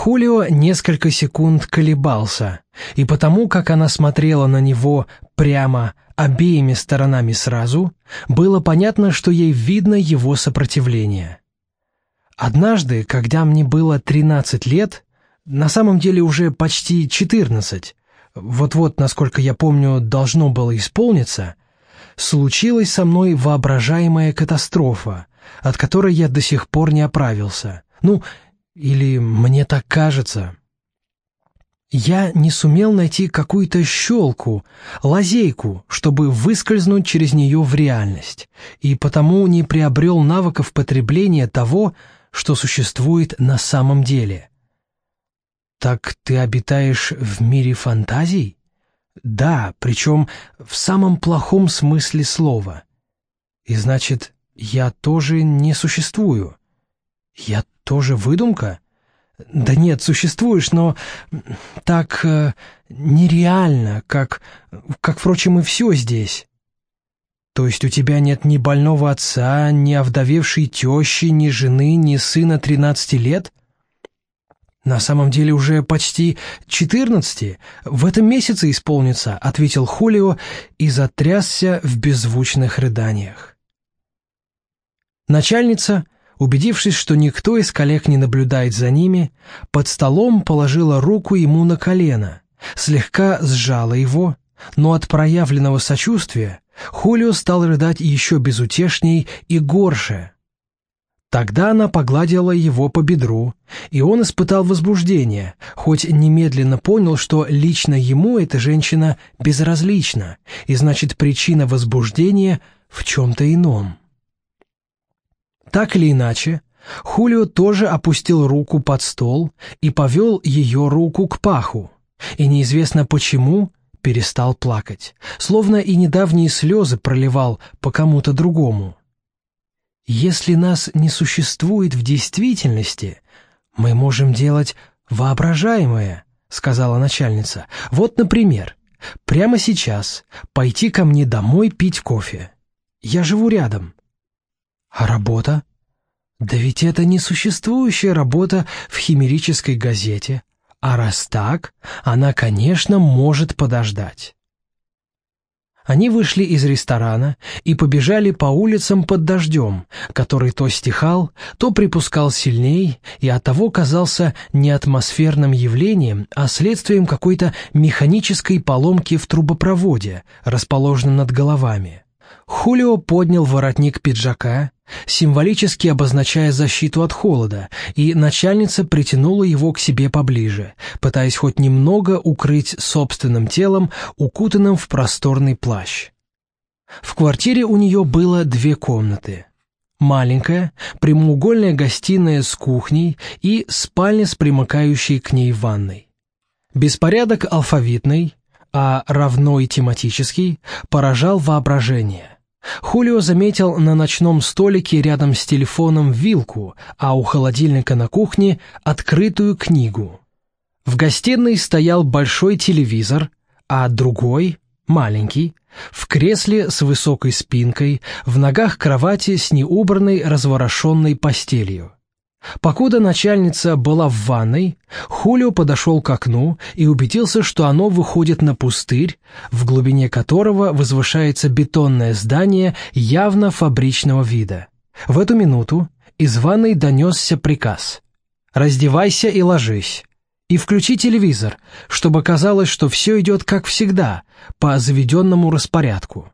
Хулио несколько секунд колебался, и потому, как она смотрела на него прямо обеими сторонами сразу, было понятно, что ей видно его сопротивление. Однажды, когда мне было 13 лет, на самом деле уже почти 14, вот-вот, насколько я помню, должно было исполниться, случилась со мной воображаемая катастрофа, от которой я до сих пор не оправился. Или мне так кажется. Я не сумел найти какую-то щелку, лазейку, чтобы выскользнуть через нее в реальность, и потому не приобрел навыков потребления того, что существует на самом деле. «Так ты обитаешь в мире фантазий?» «Да, причем в самом плохом смысле слова. И значит, я тоже не существую? Я тоже выдумка?» «Да нет, существуешь, но так нереально, как, впрочем, и все здесь. То есть у тебя нет ни больного отца, ни овдовевшей тещи, ни жены, ни сына 13 лет?» «На самом деле уже почти 14, в этом месяце исполнится», — ответил Хулио и затрясся в беззвучных рыданиях. Начальница, убедившись, что никто из коллег не наблюдает за ними, под столом положила руку ему на колено, слегка сжала его, но от проявленного сочувствия Хулио стал рыдать еще безутешней и горше. Тогда она погладила его по бедру, и он испытал возбуждение, хоть немедленно понял, что лично ему эта женщина безразлична, и значит причина возбуждения в чем-то ином. Так или иначе, Хулио тоже опустил руку под стол и повел ее руку к паху, и неизвестно почему перестал плакать, словно и недавние слезы проливал по кому-то другому. «Если нас не существует в действительности, мы можем делать воображаемое», — сказала начальница. «Вот, например, прямо сейчас пойти ко мне домой пить кофе. Я живу рядом». «А работа?» «Да ведь это несуществующая работа в химерической газете. А раз так, она, конечно, может подождать». Они вышли из ресторана и побежали по улицам под дождем, который то стихал, то припускал сильней и оттого казался не атмосферным явлением, а следствием какой-то механической поломки в трубопроводе, расположенном над головами. Хулио поднял воротник пиджака, символически обозначая защиту от холода, и начальница притянула его к себе поближе, пытаясь хоть немного укрыть собственным телом, укутанным в просторный плащ. В квартире у нее было 2 комнаты. Маленькая, прямоугольная гостиная с кухней и спальня с примыкающей к ней ванной. Беспорядок алфавитный, а равно и тематический, поражал воображение. Хулио заметил на ночном столике рядом с телефоном вилку, а у холодильника на кухне открытую книгу. В гостиной стоял большой телевизор, а другой, маленький, в кресле с высокой спинкой, в ногах кровати с неубранной разворошенной постелью. Покуда начальница была в ванной, Хулио подошел к окну и убедился, что оно выходит на пустырь, в глубине которого возвышается бетонное здание явно фабричного вида. В эту минуту из ванной донесся приказ: «Раздевайся и ложись, и включи телевизор, чтобы казалось, что все идет как всегда, по заведенному распорядку».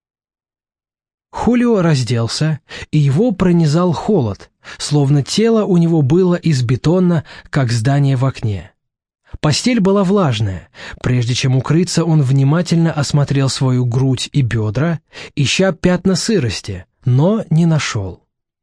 Хулио разделся, и его пронизал холод, словно тело у него было из бетона, как здание в окне. Постель была влажная. Прежде чем укрыться, он внимательно осмотрел свою грудь и бедра, ища пятна сырости, но не нашел.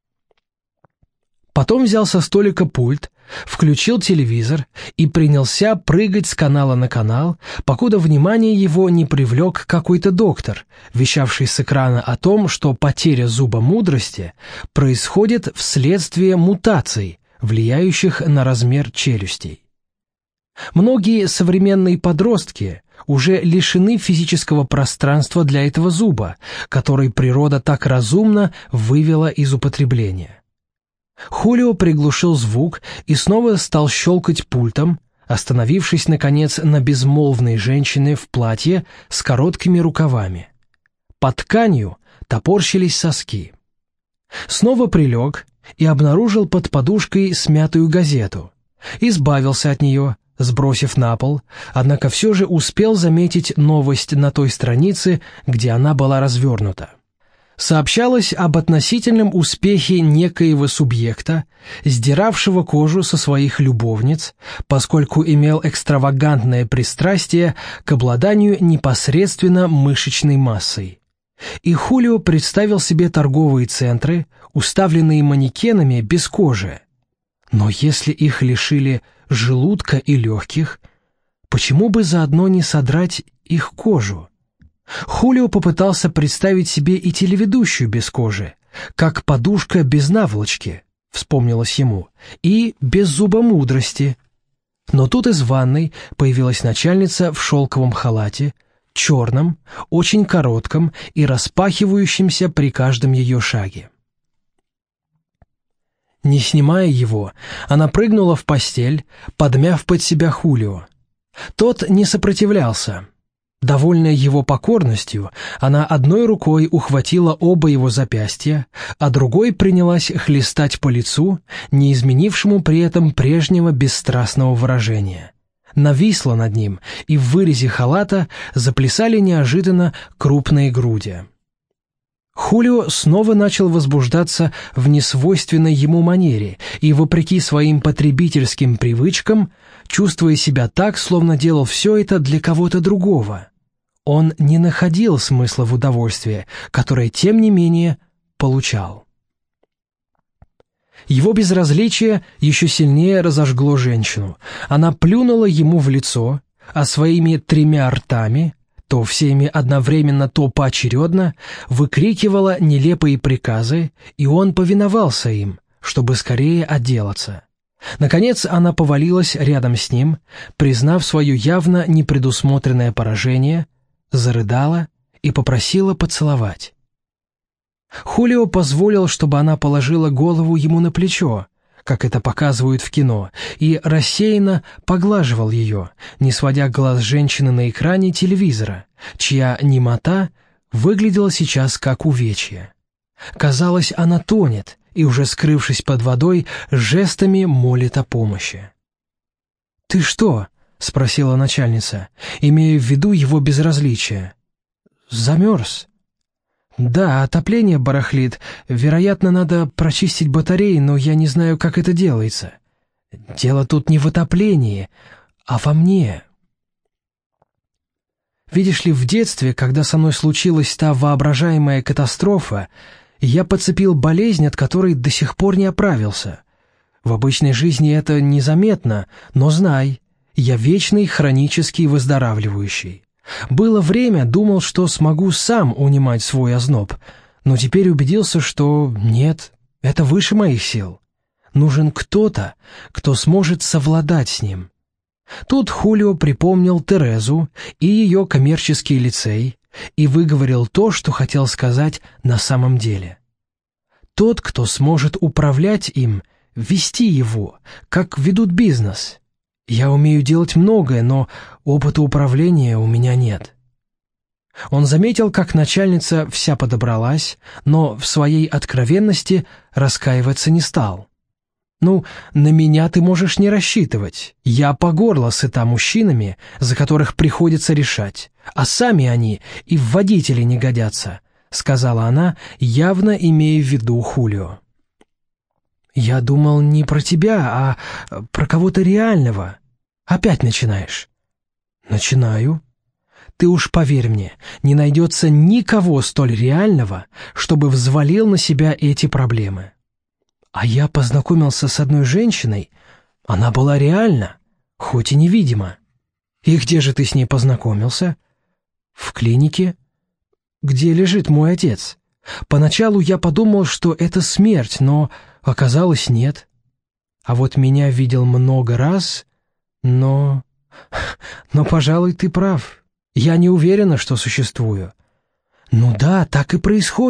Потом взял со столика пульт, включил телевизор и принялся прыгать с канала на канал, покуда внимание его не привлек какой-то доктор, вещавший с экрана о том, что потеря зуба мудрости происходит вследствие мутаций, влияющих на размер челюстей. Многие современные подростки уже лишены физического пространства для этого зуба, который природа так разумно вывела из употребления. Хулио приглушил звук и снова стал щелкать пультом, остановившись, наконец, на безмолвной женщине в платье с короткими рукавами. Под тканью топорщились соски. Снова прилег и обнаружил под подушкой смятую газету. Избавился от нее, сбросив на пол, однако все же успел заметить новость на той странице, где она была развернута. Сообщалось об относительном успехе некоего субъекта, сдиравшего кожу со своих любовниц, поскольку имел экстравагантное пристрастие к обладанию непосредственно мышечной массой. И Хулио представил себе торговые центры, уставленные манекенами без кожи. Но если их лишили желудка и легких, почему бы заодно не содрать их кожу? Хулио попытался представить себе и телеведущую без кожи, как подушка без наволочки, вспомнилось ему, и без зуба мудрости. Но тут из ванной появилась начальница в шелковом халате, черном, очень коротком и распахивающемся при каждом ее шаге. Не снимая его, она прыгнула в постель, подмяв под себя Хулио. Тот не сопротивлялся. Довольная его покорностью, она одной рукой ухватила оба его запястья, а другой принялась хлестать по лицу, не изменившему при этом прежнего бесстрастного выражения. Нависла над ним, и в вырезе халата заплясали неожиданно крупные груди. Хулио снова начал возбуждаться в несвойственной ему манере и, вопреки своим потребительским привычкам, чувствуя себя так, словно делал все это для кого-то другого. Он не находил смысла в удовольствии, которое, тем не менее, получал. Его безразличие еще сильнее разожгло женщину. Она плюнула ему в лицо, а своими 3 ртами, то всеми одновременно, то поочередно, выкрикивала нелепые приказы, и он повиновался им, чтобы скорее отделаться. Наконец она повалилась рядом с ним, признав свое явно непредусмотренное поражение, зарыдала и попросила поцеловать. Хулио позволил, чтобы она положила голову ему на плечо, как это показывают в кино, и рассеянно поглаживал ее, не сводя глаз женщины на экране телевизора, чья немота выглядела сейчас как увечье. Казалось, она тонет и, уже скрывшись под водой, жестами молит о помощи. «Ты что?» — спросила начальница, имея в виду его безразличие. «Замерз?» «Да, отопление барахлит. Вероятно, надо прочистить батареи, но я не знаю, как это делается. Дело тут не в отоплении, а во мне. Видишь ли, в детстве, когда со мной случилась та воображаемая катастрофа, я подцепил болезнь, от которой до сих пор не оправился. В обычной жизни это незаметно, но знай, я вечный хронический выздоравливающий. Было время, думал, что смогу сам унимать свой озноб, но теперь убедился, что нет, это выше моих сил. Нужен кто-то, кто сможет совладать с ним. Тут Хулио припомнил Терезу и ее коммерческий лицей и выговорил то, что хотел сказать на самом деле. Тот, кто сможет управлять им, вести его, как ведут бизнес. Я умею делать многое, но опыта управления у меня нет. Он заметил, как начальница вся подобралась, но в своей откровенности раскаиваться не стал. «Ну, на меня ты можешь не рассчитывать. Я по горло сыта мужчинами, за которых приходится решать, а сами они и в водители не годятся», — сказала она, явно имея в виду Хулио. «Я думал не про тебя, а про кого-то реального. Опять начинаешь?» «Начинаю. Ты уж поверь мне, не найдется никого столь реального, чтобы взвалил на себя эти проблемы. А я познакомился с одной женщиной, она была реальна, хоть и невидима. И где же ты с ней познакомился?» «В клинике, где лежит мой отец. Поначалу я подумал, что это смерть, но оказалось нет. А вот меня видел много раз, но, пожалуй, ты прав. Я не уверена, что существую». «Ну да, так и происходит.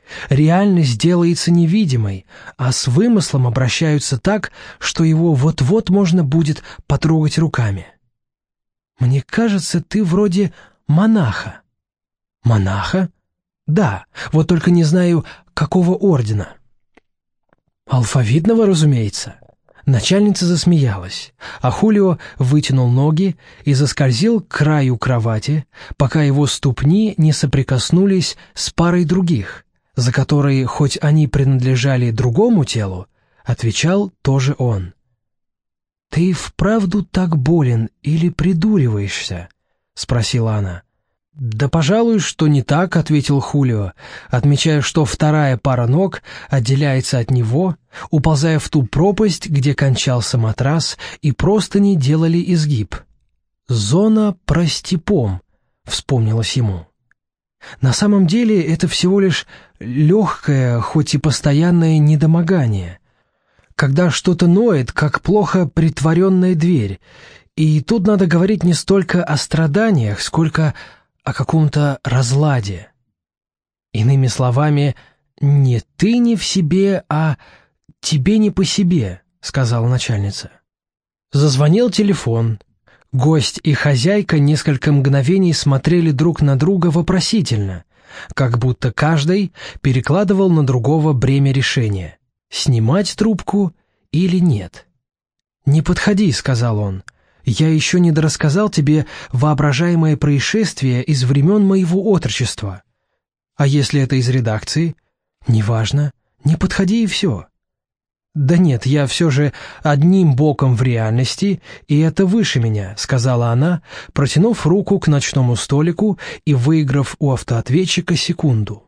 Реальность делается невидимой, а с вымыслом обращаются так, что его вот-вот можно будет потрогать руками. Мне кажется, ты вроде монаха. Монаха? Да, вот только не знаю, какого ордена. Алфавитного, разумеется. Начальница засмеялась, а Хулио вытянул ноги и заскользил к краю кровати, пока его ступни не соприкоснулись с парой других, за которые, хоть они принадлежали другому телу, отвечал тоже он. «Ты вправду так болен или придуриваешься?» — спросила она. «Да, пожалуй, что не так», — ответил Хулио, отмечая, что вторая пара ног отделяется от него, уползая в ту пропасть, где кончался матрас, и простыни делали изгиб. «Зона простепом», — вспомнилось ему. На самом деле это всего лишь легкое, хоть и постоянное недомогание, когда что-то ноет, как плохо притворенная дверь, и тут надо говорить не столько о страданиях, сколько о каком-то разладе. Иными словами, не ты не в себе, а тебе не по себе, сказала начальница. Зазвонил телефон. Гость и хозяйка несколько мгновений смотрели друг на друга вопросительно, как будто каждый перекладывал на другого бремя решения — снимать трубку или нет. «Не подходи», — сказал он. «Я еще не дорассказал тебе воображаемое происшествие из времен моего отрочества. А если это из редакции? Неважно, не подходи и все». «Да нет, я все же одним боком в реальности, и это выше меня», — сказала она, протянув руку к ночному столику и выиграв у автоответчика секунду.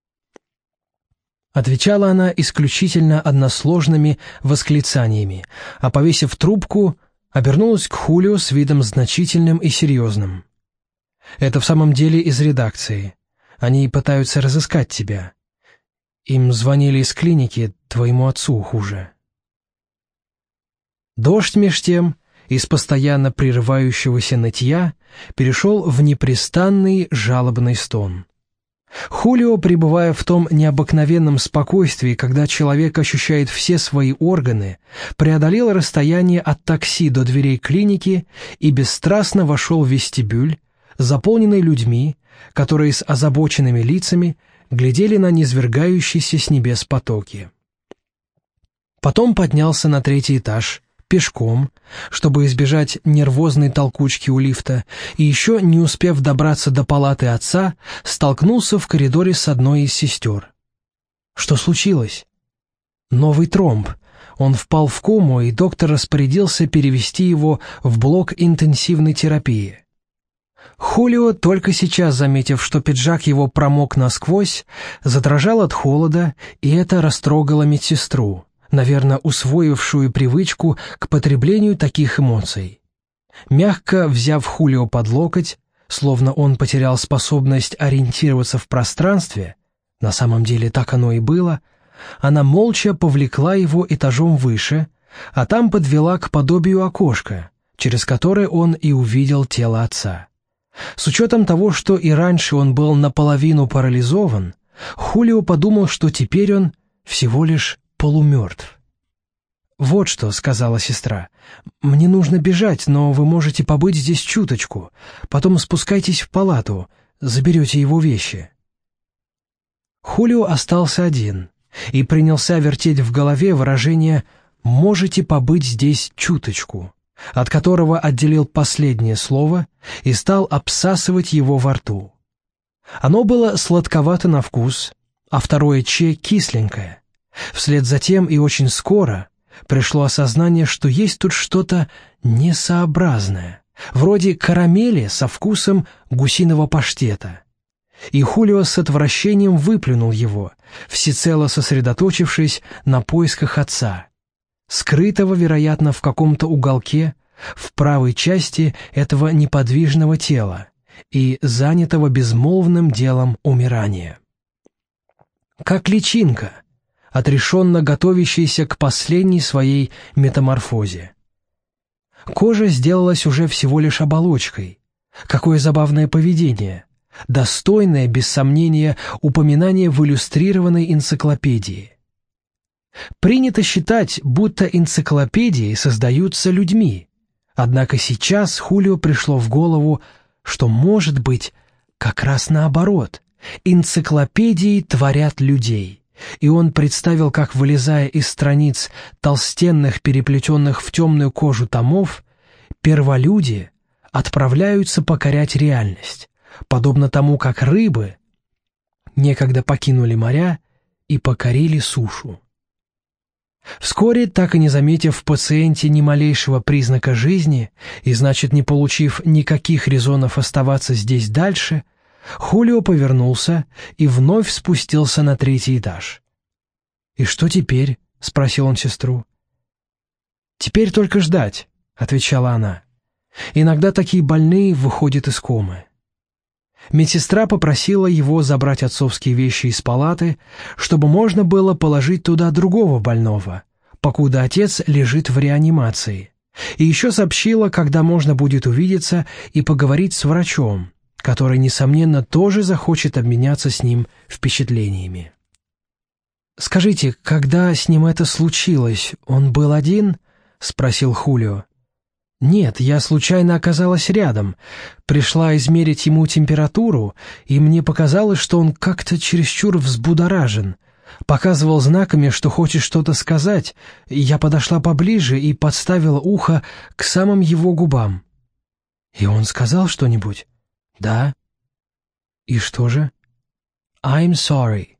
Отвечала она исключительно односложными восклицаниями, а, повесив трубку, обернулась к Хулио с видом значительным и серьезным. «Это в самом деле из редакции. Они пытаются разыскать тебя. Им звонили из клиники, твоему отцу хуже». Дождь меж тем, из постоянно прерывающегося нытья, перешел в непрестанный жалобный стон. Хулио, пребывая в том необыкновенном спокойствии, когда человек ощущает все свои органы, преодолел расстояние от такси до дверей клиники и бесстрастно вошел в вестибюль, заполненный людьми, которые с озабоченными лицами глядели на низвергающиеся с небес потоки. Потом поднялся на 3-й этаж, пешком, чтобы избежать нервозной толкучки у лифта, и еще, не успев добраться до палаты отца, столкнулся в коридоре с одной из сестер. Что случилось? Новый тромб. Он впал в кому, и доктор распорядился перевести его в блок интенсивной терапии. Хулио, только сейчас заметив, что пиджак его промок насквозь, задрожал от холода, и это растрогало медсестру, наверное, усвоившую привычку к потреблению таких эмоций. Мягко взяв Хулио под локоть, словно он потерял способность ориентироваться в пространстве, на самом деле так оно и было, она молча повлекла его этажом выше, а там подвела к подобию окошка, через которое он и увидел тело отца. С учетом того, что и раньше он был наполовину парализован, Хулио подумал, что теперь он всего лишь полумертв. «Вот что», — сказала сестра, — «мне нужно бежать, но вы можете побыть здесь чуточку, потом спускайтесь в палату, заберете его вещи». Хулио остался один и принялся вертеть в голове выражение «можете побыть здесь чуточку», от которого отделил последнее слово и стал обсасывать его во рту. Оно было сладковато на вкус, а второе «че» кисленькое. Вслед за тем и очень скоро пришло осознание, что есть тут что-то несообразное, вроде карамели со вкусом гусиного паштета. И Хулио с отвращением выплюнул его, всецело сосредоточившись на поисках отца, скрытого, вероятно, в каком-то уголке, в правой части этого неподвижного тела и занятого безмолвным делом умирания. Как личинка, отрешенно готовящаяся к последней своей метаморфозе. Кожа сделалась уже всего лишь оболочкой. Какое забавное поведение. достойное, без сомнения, упоминание в иллюстрированной энциклопедии. Принято считать, будто энциклопедии создаются людьми, однако сейчас Хулио пришло в голову, что, может быть, как раз наоборот, энциклопедии творят людей, и он представил, как, вылезая из страниц толстенных, переплетенных в темную кожу томов, перволюди отправляются покорять реальность, подобно тому, как рыбы некогда покинули моря и покорили сушу. Вскоре, так и не заметив в пациенте ни малейшего признака жизни и, значит, не получив никаких резонов оставаться здесь дальше, Хулио повернулся и вновь спустился на 3-й этаж. «И что теперь?» — спросил он сестру. «Теперь только ждать», — отвечала она. «Иногда такие больные выходят из комы». Медсестра попросила его забрать отцовские вещи из палаты, чтобы можно было положить туда другого больного, покуда отец лежит в реанимации, и еще сообщила, когда можно будет увидеться и поговорить с врачом, который, несомненно, тоже захочет обменяться с ним впечатлениями. «Скажите, когда с ним это случилось, он был один?» — спросил Хулио. «Нет, я случайно оказалась рядом, пришла измерить ему температуру, и мне показалось, что он как-то чересчур взбудоражен. Показывал знаками, что хочет что-то сказать. Я подошла поближе и подставила ухо к самым его губам». «И он сказал что-нибудь?» «Да». «И что же?» «I'm sorry».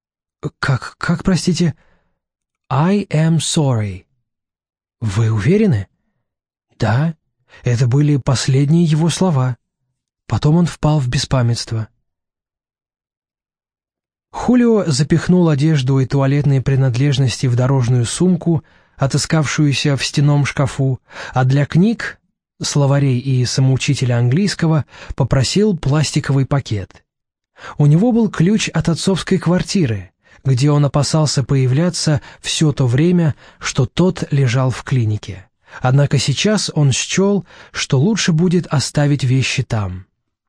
«Как, простите?» «I am sorry». «Вы уверены?» «Да, это были последние его слова». Потом он впал в беспамятство. Хулио запихнул одежду и туалетные принадлежности в дорожную сумку, отыскавшуюся в стенном шкафу, а для книг, словарей и самоучителя английского попросил пластиковый пакет. У него был ключ от отцовской квартиры, где он опасался появляться все то время, что тот лежал в клинике. Однако сейчас он счел, что лучше будет оставить вещи там.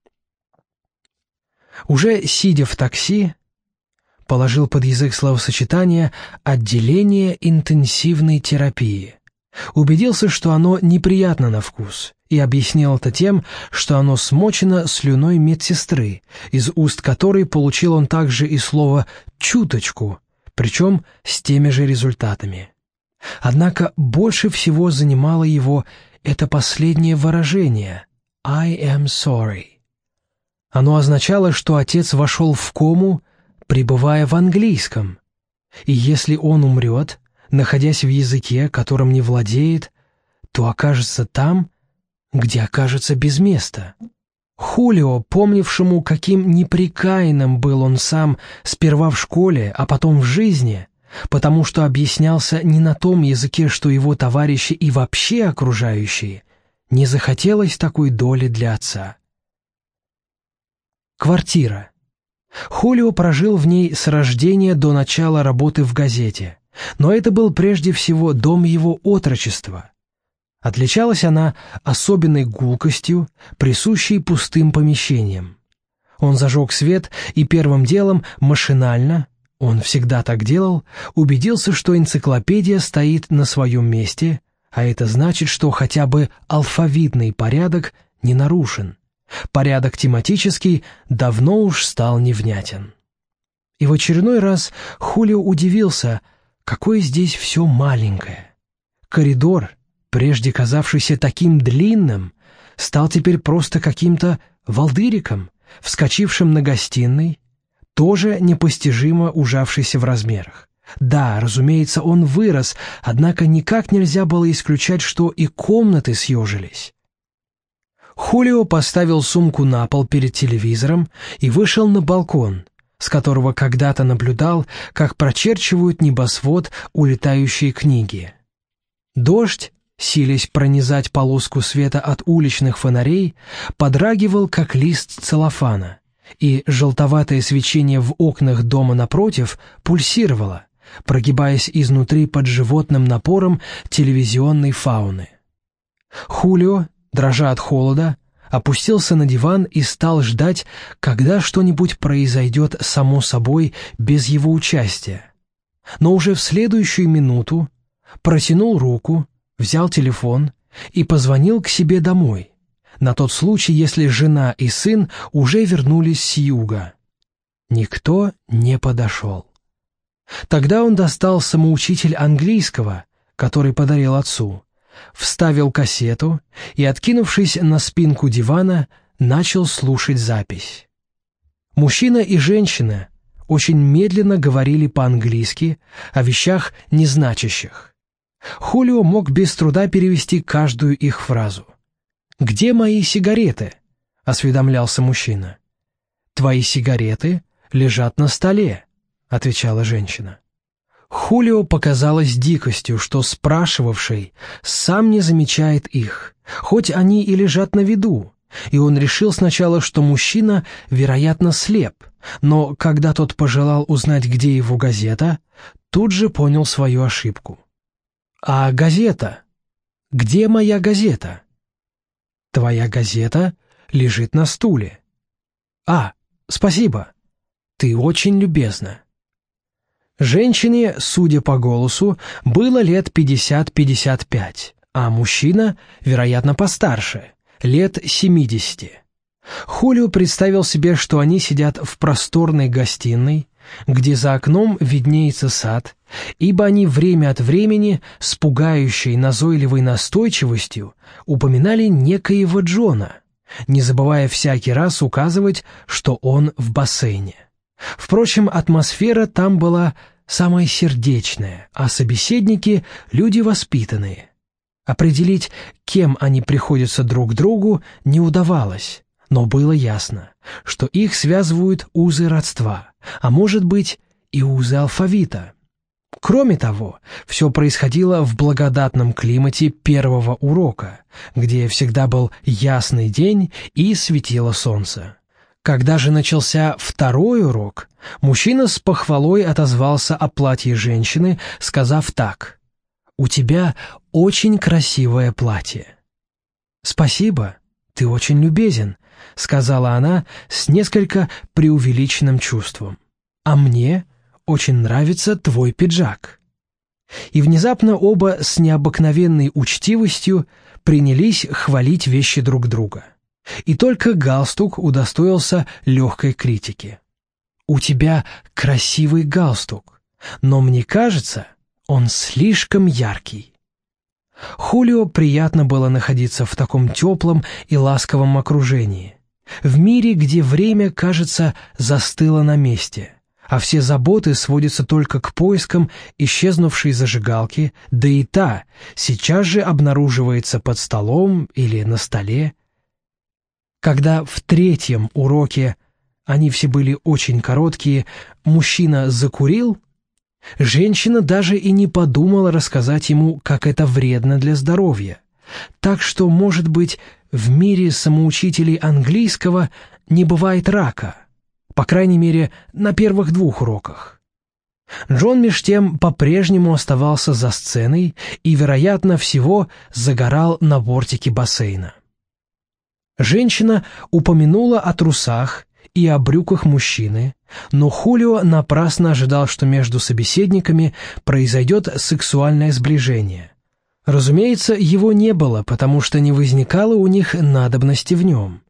Уже сидя в такси, положил под язык словосочетание «отделение интенсивной терапии». Убедился, что оно неприятно на вкус, и объяснил это тем, что оно смочено слюной медсестры, из уст которой получил он также и слово «чуточку», причем с теми же результатами. Однако больше всего занимало его это последнее выражение «I am sorry». Оно означало, что отец вошел в кому, пребывая в английском, и если он умрет, находясь в языке, которым не владеет, то окажется там, где окажется без места. Хулио, помнившему, каким непрекаянным был он сам сперва в школе, а потом в жизни, потому что объяснялся не на том языке, что его товарищи и вообще окружающие, не захотелось такой доли для отца. Квартира. Хулио прожил в ней с рождения до начала работы в газете, но это был прежде всего дом его отрочества. Отличалась она особенной гулкостью, присущей пустым помещениям. Он зажег свет и первым делом машинально, он всегда так делал, убедился, что энциклопедия стоит на своем месте, а это значит, что хотя бы алфавитный порядок не нарушен. Порядок тематический давно уж стал невнятен. И в очередной раз Хулио удивился, какое здесь все маленькое. Коридор, прежде казавшийся таким длинным, стал теперь просто каким-то волдыриком, вскочившим на гостиной, тоже непостижимо ужавшийся в размерах. Да, разумеется, он вырос, однако никак нельзя было исключать, что и комнаты съежились. Хулио поставил сумку на пол перед телевизором и вышел на балкон, с которого когда-то наблюдал, как прочерчивают небосвод улетающие книги. Дождь, силясь пронизать полоску света от уличных фонарей, подрагивал, как лист целлофана, и желтоватое свечение в окнах дома напротив пульсировало, прогибаясь изнутри под животным напором телевизионной фауны. Хулио, дрожа от холода, опустился на диван и стал ждать, когда что-нибудь произойдет само собой без его участия. Но уже в следующую минуту протянул руку, взял телефон и позвонил к себе домой, на тот случай, если жена и сын уже вернулись с юга. Никто не подошел. Тогда он достал самоучитель английского, который подарил отцу, вставил кассету и, откинувшись на спинку дивана, начал слушать запись. Мужчина и женщина очень медленно говорили по-английски о вещах незначащих. Хулио мог без труда перевести каждую их фразу. «Где мои сигареты?» — осведомлялся мужчина. «Твои сигареты лежат на столе», — отвечала женщина. Хулио показалось дикостью, что спрашивавший сам не замечает их, хоть они и лежат на виду, и он решил сначала, что мужчина, вероятно, слеп, но когда тот пожелал узнать, где его газета, тут же понял свою ошибку. «А газета? Где моя газета?» «Твоя газета лежит на стуле». «А, спасибо. Ты очень любезна». Женщине, судя по голосу, было лет 50-55, а мужчина, вероятно, постарше, лет 70. Хулио представил себе, что они сидят в просторной гостиной, где за окном виднеется сад, ибо они время от времени с пугающей назойливой настойчивостью упоминали некоего Джона, не забывая всякий раз указывать, что он в бассейне. Впрочем, атмосфера там была самая сердечная, а собеседники — люди воспитанные. Определить, кем они приходятся друг другу, не удавалось, но было ясно, что их связывают узы родства, а может быть и узы алфавита. Кроме того, все происходило в благодатном климате первого урока, где всегда был ясный день и светило солнце. Когда же начался второй урок, мужчина с похвалой отозвался о платье женщины, сказав так: «У тебя очень красивое платье». «Спасибо, ты очень любезен», — сказала она с несколько преувеличенным чувством. «А мне очень нравится твой пиджак». И внезапно оба с необыкновенной учтивостью принялись хвалить вещи друг друга. И только галстук удостоился легкой критики. «У тебя красивый галстук, но мне кажется, он слишком яркий». Хулио приятно было находиться в таком теплом и ласковом окружении, в мире, где время, кажется, застыло на месте, а все заботы сводятся только к поискам исчезнувшей зажигалки, да и та сейчас же обнаруживается под столом или на столе. Когда в третьем уроке, они все были очень короткие, мужчина закурил, женщина даже и не подумала рассказать ему, как это вредно для здоровья. Так что, может быть, в мире самоучителей английского не бывает рака, по крайней мере, на первых 2 уроках. Джон меж тем по-прежнему оставался за сценой и, вероятно всего, загорал на бортике бассейна. Женщина упомянула о трусах и о брюках мужчины, но Хулио напрасно ожидал, что между собеседниками произойдет сексуальное сближение. Разумеется, его не было, потому что не возникало у них надобности в нем.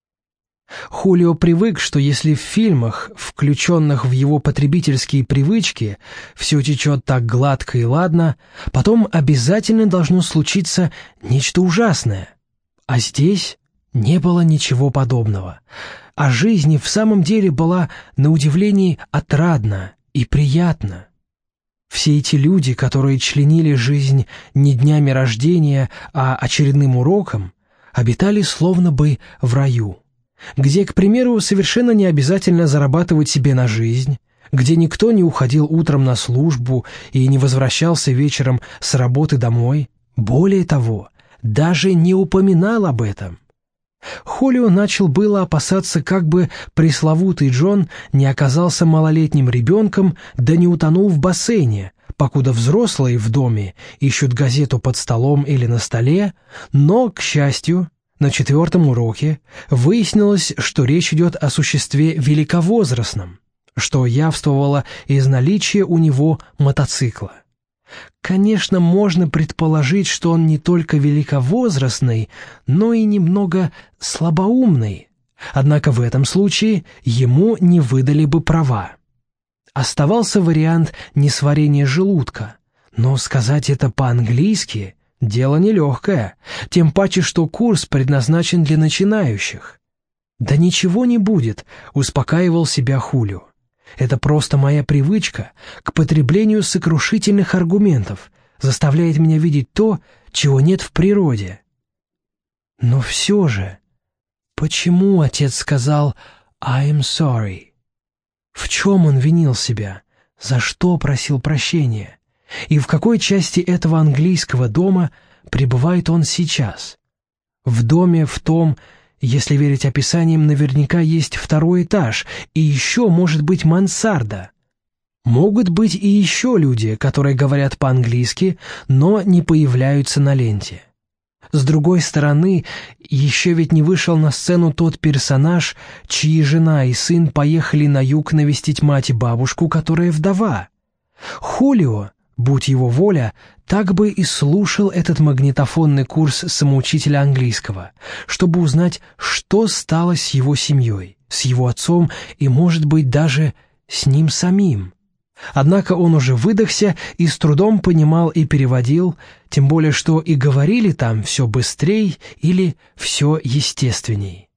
Хулио привык, что если в фильмах, включенных в его потребительские привычки, все течет так гладко и ладно, потом обязательно должно случиться нечто ужасное. А здесь не было ничего подобного, а жизнь в самом деле была, на удивление, отрадна и приятна. Все эти люди, которые членили жизнь не днями рождения, а очередным уроком, обитали словно бы в раю, где, к примеру, совершенно не обязательно зарабатывать себе на жизнь, где никто не уходил утром на службу и не возвращался вечером с работы домой, более того, даже не упоминал об этом. Хулио начал было опасаться, как бы пресловутый Джон не оказался малолетним ребенком, да не утонул в бассейне, покуда взрослые в доме ищут газету под столом или на столе, но, к счастью, На 4-м уроке выяснилось, что речь идет о существе великовозрастном, что явствовало из наличия у него мотоцикла. Конечно, можно предположить, что он не только великовозрастный, но и немного слабоумный, однако в этом случае ему не выдали бы права. Оставался вариант несварения желудка, но сказать это по-английски – дело нелегкое, тем паче, что курс предназначен для начинающих. «Да ничего не будет», — успокаивал себя Хулио. «Это просто моя привычка к потреблению сокрушительных аргументов, заставляет меня видеть то, чего нет в природе». Но все же, почему отец сказал «I am sorry»? В чем он винил себя? За что просил прощения? И в какой части этого английского дома пребывает он сейчас? В доме в том, если верить описаниям, наверняка есть 2-й этаж, и еще может быть мансарда. Могут быть и еще люди, которые говорят по-английски, но не появляются на ленте. С другой стороны, еще ведь не вышел на сцену тот персонаж, чьи жена и сын поехали на юг навестить мать и бабушку, которая вдова. Хулио, будь его воля, так бы и слушал этот магнитофонный курс самоучителя английского, чтобы узнать, что стало с его семьей, с его отцом и, может быть, даже с ним самим. Однако он уже выдохся и с трудом понимал и переводил, тем более что и говорили там все быстрей или все естественней.